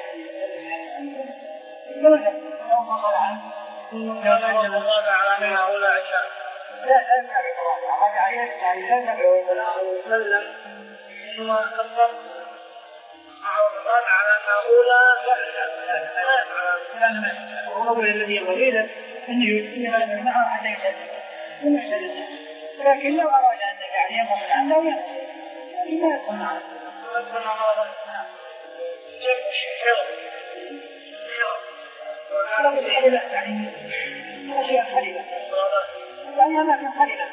كان الرابع على أن هؤلاء عشاء. لا لا نعرف الرابع هذا عيان يعني لا ندعو صلى الله عليه وسلم ثم كبر قال على أن هؤلاء الأول الذي غريبا أنه يسلم معه حتى يسلم ثم يسلم لكن لو أراد أن يعني يقف عنه ينسى لا يكون معه هذا بالحلبة يعني أشياء حلبة لأنها ما كان حلبة